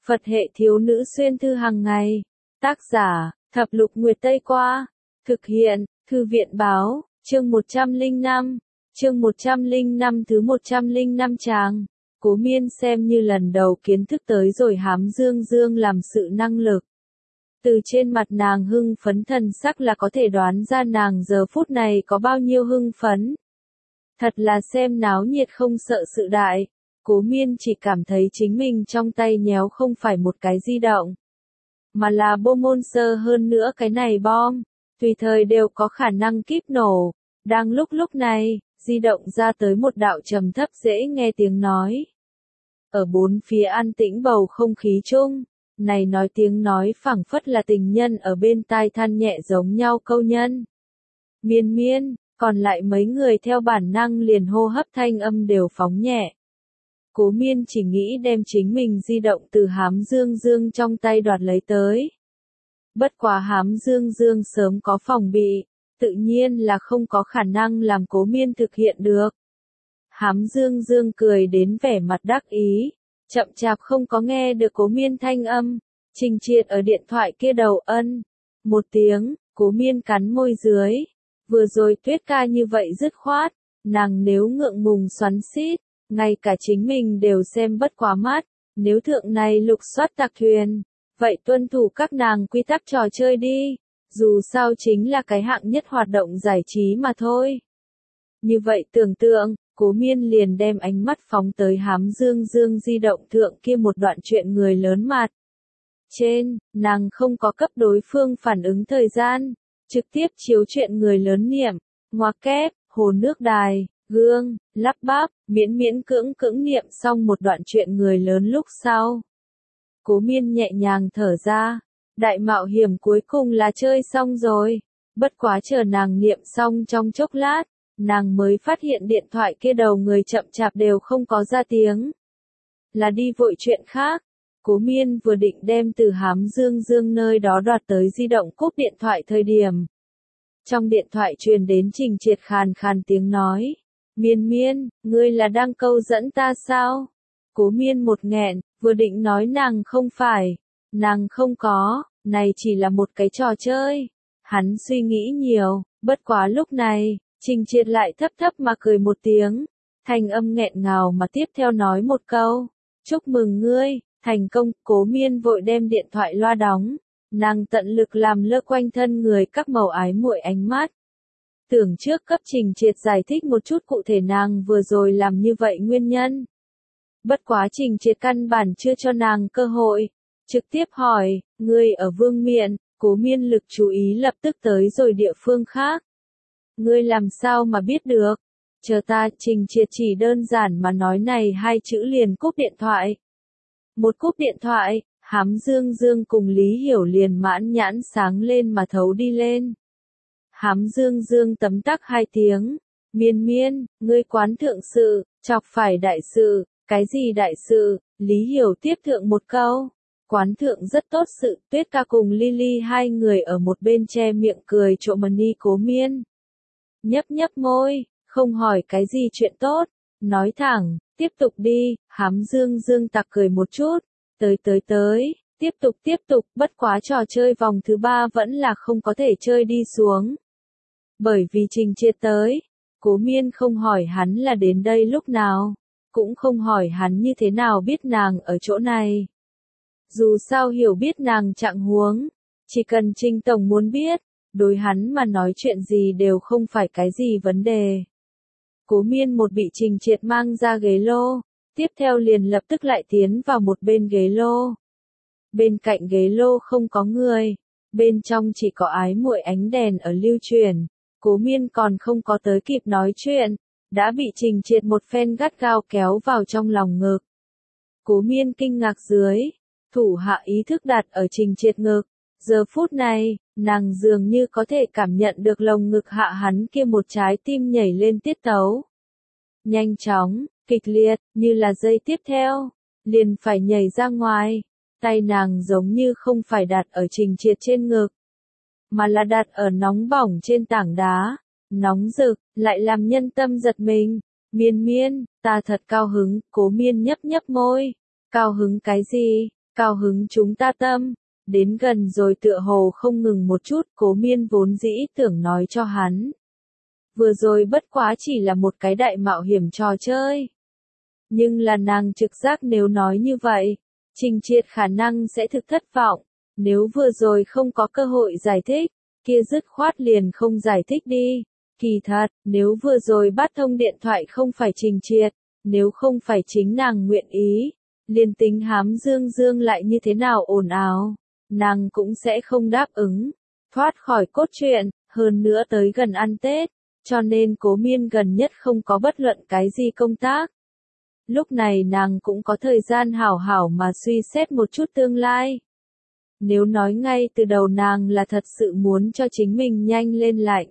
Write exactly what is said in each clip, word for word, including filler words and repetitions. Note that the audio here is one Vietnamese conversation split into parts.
Phật hệ thiếu nữ xuyên thư hàng ngày. Tác giả, Thập Lục Nguyệt Tây Qua. Thực hiện, Thư viện Báo, chương một trăm lẻ năm. Chương một trăm lẻ năm thứ một trăm lẻ năm tràng. Cố Miên xem như lần đầu kiến thức tới rồi hám dương dương làm sự năng lực. Từ trên mặt nàng hưng phấn thần sắc là có thể đoán ra nàng giờ phút này có bao nhiêu hưng phấn. Thật là xem náo nhiệt không sợ sự đại. Cố Miên chỉ cảm thấy chính mình trong tay nhéo không phải một cái di động, mà là bom môn sơ, hơn nữa cái này bom, tùy thời đều có khả năng kíp nổ. Đang lúc lúc này, di động ra tới một đạo trầm thấp dễ nghe tiếng nói. Ở bốn phía an tĩnh bầu không khí chung, này nói tiếng nói phảng phất là tình nhân ở bên tai than nhẹ giống nhau câu nhân. Miên miên, còn lại mấy người theo bản năng liền hô hấp thanh âm đều phóng nhẹ. Cố Miên chỉ nghĩ đem chính mình di động từ hám dương dương trong tay đoạt lấy tới. Bất quá hám dương dương sớm có phòng bị, tự nhiên là không có khả năng làm Cố Miên thực hiện được. Hám dương dương cười đến vẻ mặt đắc ý, chậm chạp không có nghe được Cố Miên thanh âm. Trình Triệt ở điện thoại kia đầu ân một tiếng, Cố Miên cắn môi dưới. Vừa rồi Tuyết ca như vậy dứt khoát, nàng nếu ngượng ngùng xoắn xít, ngay cả chính mình đều xem bất quá mắt. Nếu thượng này lục soát tạc thuyền, vậy tuân thủ các nàng quy tắc trò chơi đi, dù sao chính là cái hạng nhất hoạt động giải trí mà thôi. Như vậy tưởng tượng, Cố Miên liền đem ánh mắt phóng tới hám dương dương di động thượng kia một đoạn chuyện người lớn mặt. Trên, nàng không có cấp đối phương phản ứng thời gian, trực tiếp chiếu chuyện người lớn niệm, ngoặc kép, hồ nước đài, gương, lắp bắp, miễn miễn cưỡng cưỡng niệm xong một đoạn chuyện người lớn lúc sau. Cố Miên nhẹ nhàng thở ra, đại mạo hiểm cuối cùng là chơi xong rồi, bất quá chờ nàng niệm xong trong chốc lát, nàng mới phát hiện điện thoại kia đầu người chậm chạp đều không có ra tiếng. Là đi vội chuyện khác. Cố Miên vừa định đem từ hám dương dương nơi đó đoạt tới di động cúp điện thoại thời điểm. Trong điện thoại truyền đến Trình Triệt khàn khàn tiếng nói. Miên miên, ngươi là đang câu dẫn ta sao? Cố Miên một nghẹn, vừa định nói nàng không phải. Nàng không có, này chỉ là một cái trò chơi. Hắn suy nghĩ nhiều, bất quá lúc này, Trình Triệt lại thấp thấp mà cười một tiếng. Thanh âm nghẹn ngào mà tiếp theo nói một câu. Chúc mừng ngươi, thành công. Cố Miên vội đem điện thoại loa đóng. Nàng tận lực làm lơ quanh thân người các màu ái muội ánh mắt. Tưởng trước cấp Trình Triệt giải thích một chút cụ thể nàng vừa rồi làm như vậy nguyên nhân. Bất quá Trình Triệt căn bản chưa cho nàng cơ hội. Trực tiếp hỏi, ngươi ở Vương Miện. Cố Miên lực chú ý lập tức tới rồi địa phương khác. Ngươi làm sao mà biết được? Chờ ta. Trình Triệt chỉ đơn giản mà nói này hai chữ liền cúp điện thoại. Một cúp điện thoại, hám dương dương cùng Lý Hiểu liền mãn nhãn sáng lên mà thấu đi lên. Hám dương dương tấm tắc hai tiếng. Miên miên, ngươi quán thượng sự, chọc phải đại sự. Cái gì đại sự? Lý Hiểu tiếp thượng một câu. Quán thượng rất tốt sự. Tuyết ca cùng Lily hai người ở một bên che miệng cười trộm mà ni Cố Miên. Nhấp nhấp môi, không hỏi cái gì chuyện tốt. Nói thẳng, tiếp tục đi. Hám dương dương tặc cười một chút. Tới tới tới, tiếp tục tiếp tục. Bất quá trò chơi vòng thứ ba vẫn là không có thể chơi đi xuống. Bởi vì Trình Triệt tới, Cố Miên không hỏi hắn là đến đây lúc nào, cũng không hỏi hắn như thế nào biết nàng ở chỗ này. Dù sao hiểu biết nàng trạng huống, chỉ cần Trình Tổng muốn biết, đối hắn mà nói chuyện gì đều không phải cái gì vấn đề. Cố Miên một bị Trình Triệt mang ra ghế lô, tiếp theo liền lập tức lại tiến vào một bên ghế lô. Bên cạnh ghế lô không có người, bên trong chỉ có ái muội ánh đèn ở lưu truyền. Cố Miên còn không có tới kịp nói chuyện, đã bị Trình Triệt một phen gắt gao kéo vào trong lòng ngực. Cố Miên kinh ngạc dưới, thủ hạ ý thức đặt ở Trình Triệt ngực. Giờ phút này, nàng dường như có thể cảm nhận được lồng ngực hạ hắn kia một trái tim nhảy lên tiết tấu. Nhanh chóng, kịch liệt, như là giây tiếp theo, liền phải nhảy ra ngoài. Tay nàng giống như không phải đặt ở Trình Triệt trên ngực, mà là đặt ở nóng bỏng trên tảng đá. Nóng rực, lại làm nhân tâm giật mình. Miên miên, ta thật cao hứng. Cố Miên nhấp nhấp môi. Cao hứng cái gì? Cao hứng chúng ta tâm. Đến gần rồi tựa hồ không ngừng một chút, Cố Miên vốn dĩ tưởng nói cho hắn. Vừa rồi bất quá chỉ là một cái đại mạo hiểm trò chơi. Nhưng là nàng trực giác nếu nói như vậy, Trình Triệt khả năng sẽ thực thất vọng. Nếu vừa rồi không có cơ hội giải thích, kia dứt khoát liền không giải thích đi. Kỳ thật, nếu vừa rồi bắt thông điện thoại không phải Trình Triệt, nếu không phải chính nàng nguyện ý, liền tính hám dương dương lại như thế nào ồn ào, nàng cũng sẽ không đáp ứng. Thoát khỏi cốt truyện, hơn nữa tới gần ăn Tết, cho nên Cố Miên gần nhất không có bất luận cái gì công tác. Lúc này nàng cũng có thời gian hảo hảo mà suy xét một chút tương lai. Nếu nói ngay từ đầu nàng là thật sự muốn cho chính mình nhanh lên lạnh,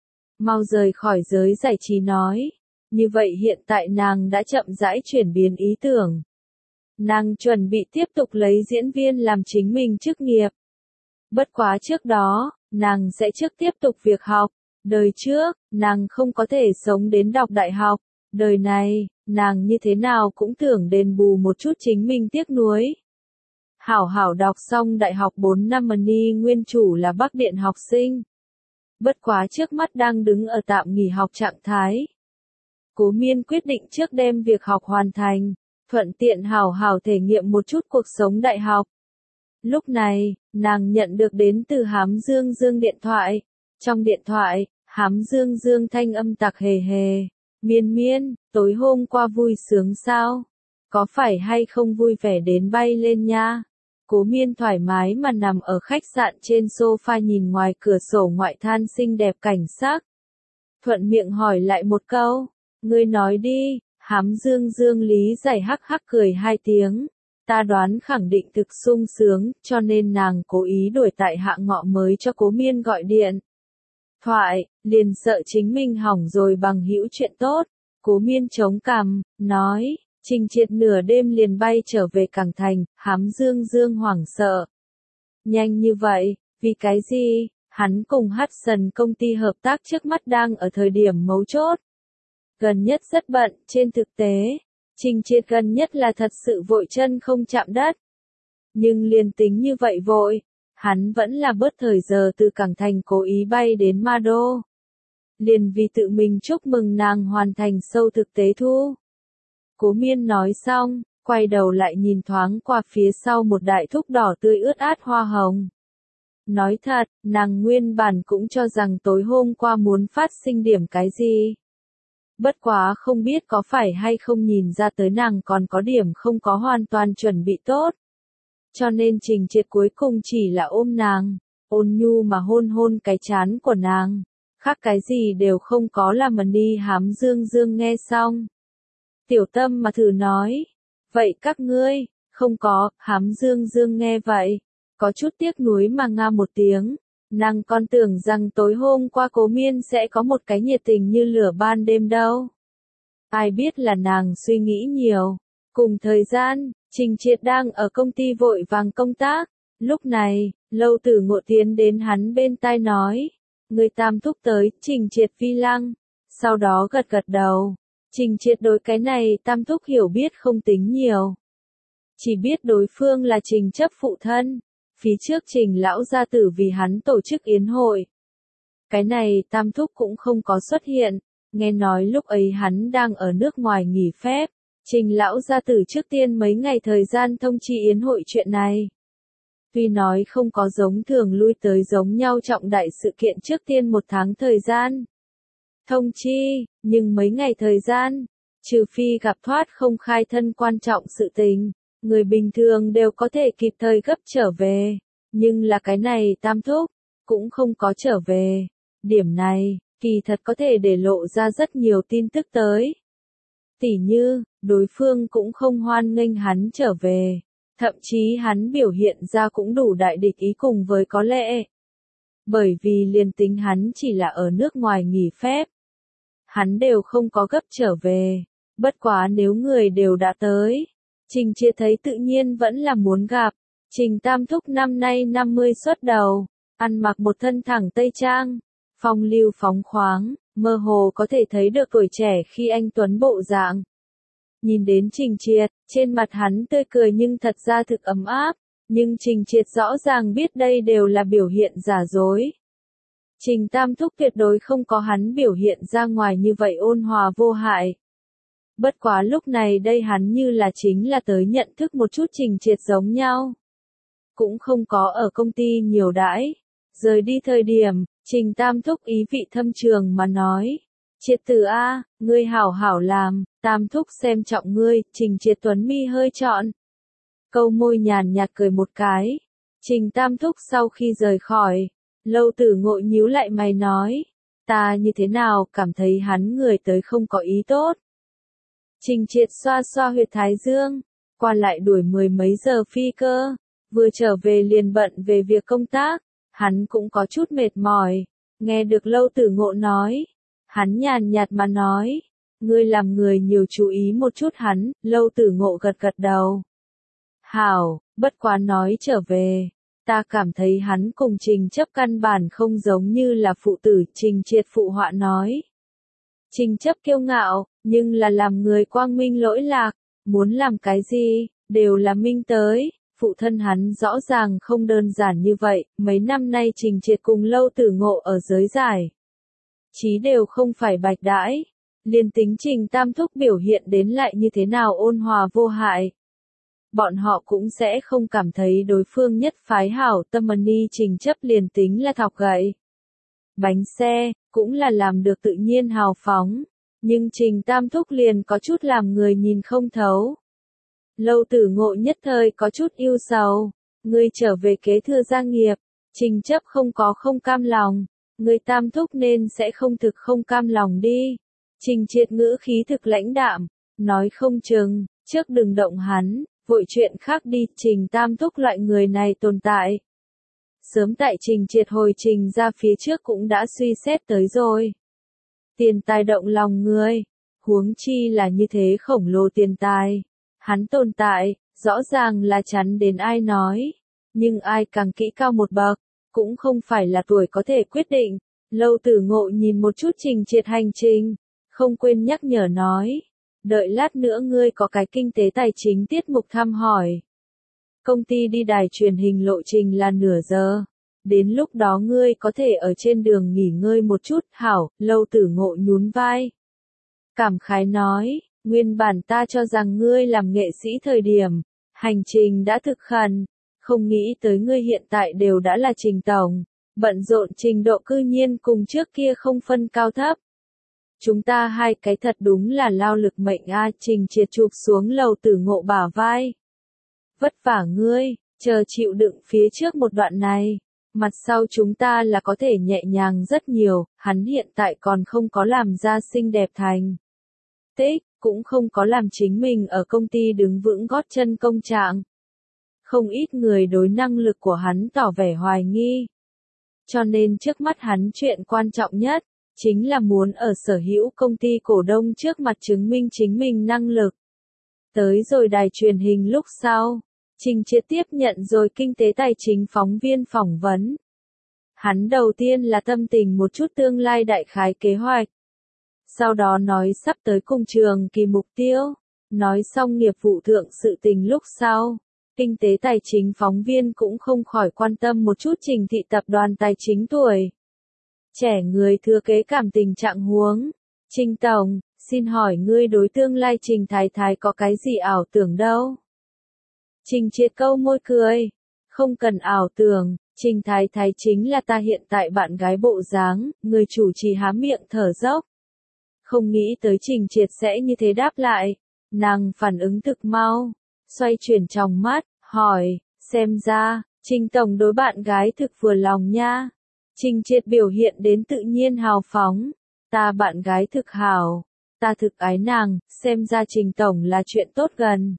mau rời khỏi giới giải trí nói, như vậy hiện tại nàng đã chậm rãi chuyển biến ý tưởng. Nàng chuẩn bị tiếp tục lấy diễn viên làm chính mình chức nghiệp. Bất quá trước đó, nàng sẽ trước tiếp tục việc học. Đời trước, nàng không có thể sống đến đọc đại học. Đời này, nàng như thế nào cũng tưởng đền bù một chút chính mình tiếc nuối. Hảo hảo đọc xong đại học bốn năm Mani nguyên chủ là Bắc Điện học sinh. Bất quá trước mắt đang đứng ở tạm nghỉ học trạng thái. Cố Miên quyết định trước đem việc học hoàn thành, thuận tiện hảo hảo thể nghiệm một chút cuộc sống đại học. Lúc này, nàng nhận được đến từ Hám Dương Dương điện thoại. Trong điện thoại, Hám Dương Dương thanh âm tặc hề hề. Miên Miên, tối hôm qua vui sướng sao? Có phải hay không vui vẻ đến bay lên nha? Cố Miên thoải mái mà nằm ở khách sạn trên sofa nhìn ngoài cửa sổ ngoại than xinh đẹp cảnh sắc. Thuận miệng hỏi lại một câu, ngươi nói đi. Hám Dương Dương lý giải hắc hắc cười hai tiếng. Ta đoán khẳng định thực sung sướng, cho nên nàng cố ý đuổi tại hạ ngọ mới cho Cố Miên gọi điện thoại, liền sợ chính mình hỏng rồi bằng hữu chuyện tốt. Cố Miên chống cằm, nói, Trình Triệt nửa đêm liền bay trở về Cảng Thành. Hám Dương Dương hoảng sợ. Nhanh như vậy, vì cái gì? Hắn cùng Hudson công ty hợp tác trước mắt đang ở thời điểm mấu chốt. Gần nhất rất bận, trên thực tế, Trình Triệt gần nhất là thật sự vội chân không chạm đất. Nhưng liền tính như vậy vội, hắn vẫn là bớt thời giờ từ Cảng Thành cố ý bay đến Ma Đô. Liền vì tự mình chúc mừng nàng hoàn thành sâu thực tế thu. Cố Miên nói xong, quay đầu lại nhìn thoáng qua phía sau một đại thúc đỏ tươi ướt át hoa hồng. Nói thật, nàng nguyên bản cũng cho rằng tối hôm qua muốn phát sinh điểm cái gì. Bất quá không biết có phải hay không nhìn ra tới nàng còn có điểm không có hoàn toàn chuẩn bị tốt. Cho nên Trình Triệt cuối cùng chỉ là ôm nàng, ôn nhu mà hôn hôn cái trán của nàng. Khác cái gì đều không có là mà đi. Hám Dương Dương nghe xong. Tiểu Tâm mà thử nói. Vậy các ngươi, không có. Hám Dương Dương nghe vậy, có chút tiếc nuối mà nga một tiếng. Nàng còn tưởng rằng tối hôm qua Cố Miên sẽ có một cái nhiệt tình như lửa ban đêm đâu. Ai biết là nàng suy nghĩ nhiều. Cùng thời gian, Trình Triệt đang ở công ty vội vàng công tác. Lúc này, Lâu Tử Ngộ tiến đến hắn bên tai nói. Người tam thúc tới, Trình Triệt vi lăng. Sau đó gật gật đầu. Trình Triệt đối cái này tam thúc hiểu biết không tính nhiều. Chỉ biết đối phương là Trình chấp phụ thân. Phía trước Trình lão gia tử vì hắn tổ chức yến hội. Cái này tam thúc cũng không có xuất hiện. Nghe nói lúc ấy hắn đang ở nước ngoài nghỉ phép. Trình lão gia tử trước tiên mấy ngày thời gian thông chi yến hội chuyện này. Tuy nói không có giống thường lui tới giống nhau trọng đại sự kiện trước tiên một tháng thời gian thông chi, nhưng mấy ngày thời gian, trừ phi gặp thoát không khai thân quan trọng sự tình, người bình thường đều có thể kịp thời gấp trở về. Nhưng là cái này tam thúc, cũng không có trở về. Điểm này, kỳ thật có thể để lộ ra rất nhiều tin tức tới. Tỉ như, đối phương cũng không hoan nghênh hắn trở về. Thậm chí hắn biểu hiện ra cũng đủ đại địch ý cùng với có lẽ. Bởi vì liền tính hắn chỉ là ở nước ngoài nghỉ phép. Hắn đều không có gấp trở về. Bất quá nếu người đều đã tới. Trình Triệt thấy tự nhiên vẫn là muốn gặp. Trình tam thúc năm nay năm mươi xuất đầu. Ăn mặc một thân thẳng tây trang. Phong lưu phóng khoáng. Mơ hồ có thể thấy được tuổi trẻ khi anh tuấn bộ dạng. Nhìn đến Trình Triệt, trên mặt hắn tươi cười nhưng thật ra thực ấm áp. Nhưng Trình Triệt rõ ràng biết đây đều là biểu hiện giả dối. Trình Tam Thúc tuyệt đối không có hắn biểu hiện ra ngoài như vậy ôn hòa vô hại. Bất quá lúc này đây hắn như là chính là tới nhận thức một chút Trình Triệt giống nhau. Cũng không có ở công ty nhiều đãi. Rời đi thời điểm, Trình Tam Thúc ý vị thâm trường mà nói. Triệt Tử A, ngươi hảo hảo làm, Tam Thúc xem trọng ngươi, Trình Triệt tuấn mi hơi trọn. Câu môi nhàn nhạt cười một cái. Trình Tam Thúc sau khi rời khỏi, Lâu Tử Ngộ nhíu lại mày nói. Ta như thế nào cảm thấy hắn người tới không có ý tốt. Trình Triệt xoa xoa huyệt thái dương, qua lại đuổi mười mấy giờ phi cơ, vừa trở về liền bận về việc công tác, hắn cũng có chút mệt mỏi, nghe được Lâu Tử Ngộ nói, hắn nhàn nhạt mà nói, ngươi làm người nhiều chú ý một chút hắn, Lâu Tử Ngộ gật gật đầu. Hảo, bất quá nói trở về, ta cảm thấy hắn cùng Trình Chấp căn bản không giống như là phụ tử, Trình Triệt phụ họa nói. Trình Chấp kiêu ngạo, nhưng là làm người quang minh lỗi lạc, muốn làm cái gì, đều là minh tới, phụ thân hắn rõ ràng không đơn giản như vậy, mấy năm nay Trình Triệt cùng Lâu Tử Ngộ ở giới giải. Chí đều không phải bạch đãi, liền tính Trình Tam Thúc biểu hiện đến lại như thế nào ôn hòa vô hại. Bọn họ cũng sẽ không cảm thấy đối phương nhất phái hảo tâm ni Trình Chấp liền tính là thọc gậy. Bánh xe, cũng là làm được tự nhiên hào phóng, nhưng Trình Tam Thúc liền có chút làm người nhìn không thấu. Lâu Tử Ngộ nhất thời có chút yêu sầu, ngươi trở về kế thừa gia nghiệp, Trình Chấp không có không cam lòng, ngươi Tam Thúc nên sẽ không thực không cam lòng đi. Trình Triệt ngữ khí thực lãnh đạm, nói không chừng, trước đừng động hắn, vội chuyện khác đi, Trình Tam Thúc loại người này tồn tại. Sớm tại Trình Triệt hồi trình ra phía trước cũng đã suy xét tới rồi. Tiền tài động lòng người, huống chi là như thế khổng lồ tiền tài. Hắn tồn tại, rõ ràng là chắn đến ai nói. Nhưng ai càng kỹ cao một bậc, cũng không phải là tuổi có thể quyết định. Lâu Tử Ngộ nhìn một chút Trình Triệt hành trình, không quên nhắc nhở nói. Đợi lát nữa ngươi có cái kinh tế tài chính tiết mục thăm hỏi. Công ty đi đài truyền hình lộ trình là nửa giờ. Đến lúc đó ngươi có thể ở trên đường nghỉ ngơi một chút, hảo, Lâu Tử Ngộ nhún vai. Cảm khái nói, nguyên bản ta cho rằng ngươi làm nghệ sĩ thời điểm, hành trình đã thực khẩn, không nghĩ tới ngươi hiện tại đều đã là Trình tổng, bận rộn trình độ cư nhiên cùng trước kia không phân cao thấp. Chúng ta hai cái thật đúng là lao lực mệnh a, Trình Triệt chụp xuống Lâu Tử Ngộ bả vai. Vất vả ngươi, chờ chịu đựng phía trước một đoạn này, mặt sau chúng ta là có thể nhẹ nhàng rất nhiều, hắn hiện tại còn không có làm ra xinh đẹp thành tích, cũng không có làm chính mình ở công ty đứng vững gót chân công trạng. Không ít người đối năng lực của hắn tỏ vẻ hoài nghi. Cho nên trước mắt hắn chuyện quan trọng nhất, chính là muốn ở sở hữu công ty cổ đông trước mặt chứng minh chính mình năng lực. Tới rồi đài truyền hình lúc sau, Trình Triệt tiếp nhận rồi kinh tế tài chính phóng viên phỏng vấn. Hắn đầu tiên là tâm tình một chút tương lai đại khái kế hoạch. Sau đó nói sắp tới cùng trường kỳ mục tiêu, nói xong nghiệp vụ thượng sự tình lúc sau. Kinh tế tài chính phóng viên cũng không khỏi quan tâm một chút Trình thị tập đoàn tài chính tuổi. Trẻ người thừa kế cảm tình trạng huống. Trình tổng, xin hỏi ngươi đối tương lai Trình Thái Thái có cái gì ảo tưởng đâu? Trình Triệt câu môi cười. Không cần ảo tưởng, Trình Thái Thái chính là ta hiện tại bạn gái bộ dáng, người chủ trì há miệng thở dốc. Không nghĩ tới Trình Triệt sẽ như thế đáp lại. Nàng phản ứng thực mau, xoay chuyển trong mắt, hỏi, xem ra, Trình tổng đối bạn gái thực vừa lòng nha. Trình Triệt biểu hiện đến tự nhiên hào phóng, ta bạn gái thực hảo, ta thực ái nàng, xem ra Trình tổng là chuyện tốt gần.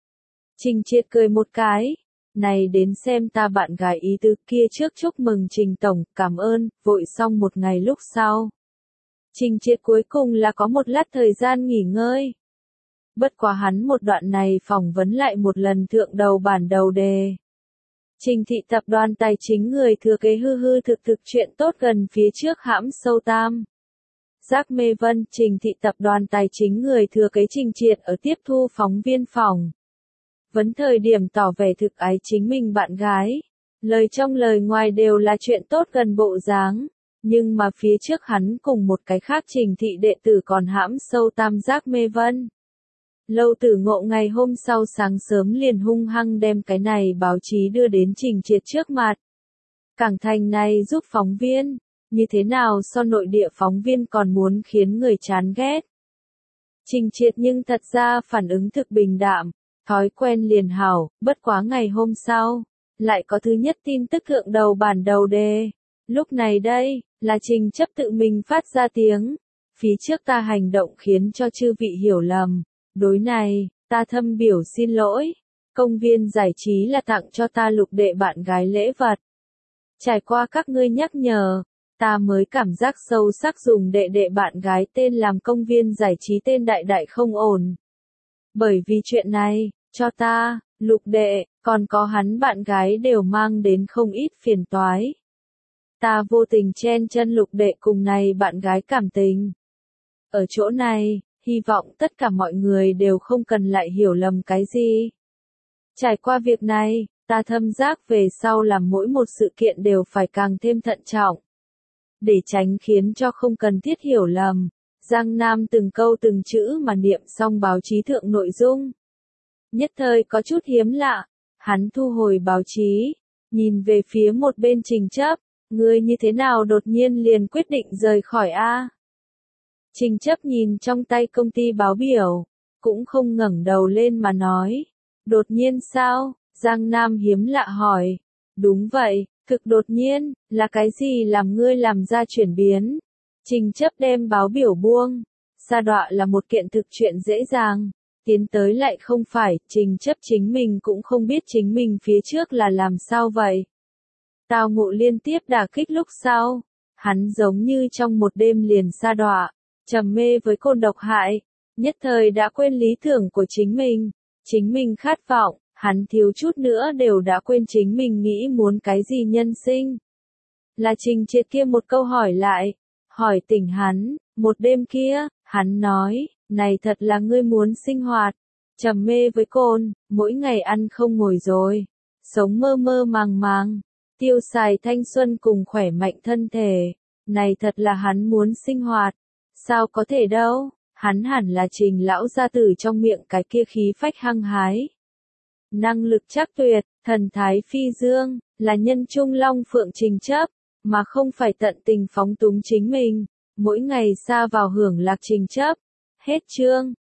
Trình Triệt cười một cái, này đến xem ta bạn gái ý tứ kia trước chúc mừng Trình tổng, cảm ơn, vội xong một ngày lúc sau. Trình Triệt cuối cùng là có một lát thời gian nghỉ ngơi. Bất quá hắn một đoạn này phỏng vấn lại một lần thượng đầu bản đầu đề. Trình thị tập đoàn tài chính người thừa kế hư hư thực thực chuyện tốt gần phía trước hãm sâu tam. Giác Mê Vân, Trình thị tập đoàn tài chính người thừa kế Trình Triệt ở tiếp thu phóng viên phòng. Vấn thời điểm tỏ vẻ thực ái chính mình bạn gái. Lời trong lời ngoài đều là chuyện tốt gần bộ dáng. Nhưng mà phía trước hắn cùng một cái khác Trình thị đệ tử còn hãm sâu tam giác mê vân. Lâu Tử Ngộ ngày hôm sau sáng sớm liền hung hăng đem cái này báo chí đưa đến Trình Triệt trước mặt. Cảng thành này giúp phóng viên, như thế nào so nội địa phóng viên còn muốn khiến người chán ghét. Trình Triệt nhưng thật ra phản ứng thực bình đạm, thói quen liền hảo, bất quá ngày hôm sau, lại có thứ nhất tin tức thượng đầu bản đầu đề. Lúc này đây, là Trình Chấp tự mình phát ra tiếng. Phía trước ta hành động khiến cho chư vị hiểu lầm. Đối này, ta thâm biểu xin lỗi. Công viên giải trí là tặng cho ta Lục đệ bạn gái lễ vật. Trải qua các ngươi nhắc nhở, ta mới cảm giác sâu sắc dùng đệ đệ bạn gái tên làm công viên giải trí tên đại đại không ổn. Bởi vì chuyện này, cho ta, Lục đệ, còn có hắn bạn gái đều mang đến không ít phiền toái. Ta vô tình chen chân Lục đệ cùng này bạn gái cảm tình. Ở chỗ này, hy vọng tất cả mọi người đều không cần lại hiểu lầm cái gì. Trải qua việc này, ta thâm giác về sau làm mỗi một sự kiện đều phải càng thêm thận trọng. Để tránh khiến cho không cần thiết hiểu lầm, Giang Nam từng câu từng chữ mà niệm xong báo chí thượng nội dung. Nhất thời có chút hiếm lạ, hắn thu hồi báo chí, nhìn về phía một bên Trình Chấp, ngươi như thế nào đột nhiên liền quyết định rời khỏi A. Trình Chấp nhìn trong tay công ty báo biểu, cũng không ngẩng đầu lên mà nói, đột nhiên sao? Giang Nam hiếm lạ hỏi, đúng vậy, thực đột nhiên, là cái gì làm ngươi làm ra chuyển biến? Trình Chấp đem báo biểu buông, sa đọa là một kiện thực chuyện dễ dàng, tiến tới lại không phải, Trình Chấp chính mình cũng không biết chính mình phía trước là làm sao vậy. Tao ngộ liên tiếp đả kích lúc sau, hắn giống như trong một đêm liền sa đọa, trầm mê với côn độc hại, nhất thời đã quên lý tưởng của chính mình, chính mình khát vọng, hắn thiếu chút nữa đều đã quên chính mình nghĩ muốn cái gì nhân sinh. Là Trình Triệt kia một câu hỏi lại, hỏi tỉnh hắn, một đêm kia, hắn nói, này thật là ngươi muốn sinh hoạt, trầm mê với côn, mỗi ngày ăn không ngồi rồi, sống mơ mơ màng màng, tiêu xài thanh xuân cùng khỏe mạnh thân thể, này thật là hắn muốn sinh hoạt, sao có thể đâu, hắn hẳn là Trình lão gia tử trong miệng cái kia khí phách hăng hái. Năng lực chắc tuyệt, thần thái phi dương, là nhân trung long phượng Trình Chấp, mà không phải tận tình phóng túng chính mình, mỗi ngày sa vào hưởng lạc Trình Chấp. Hết chương.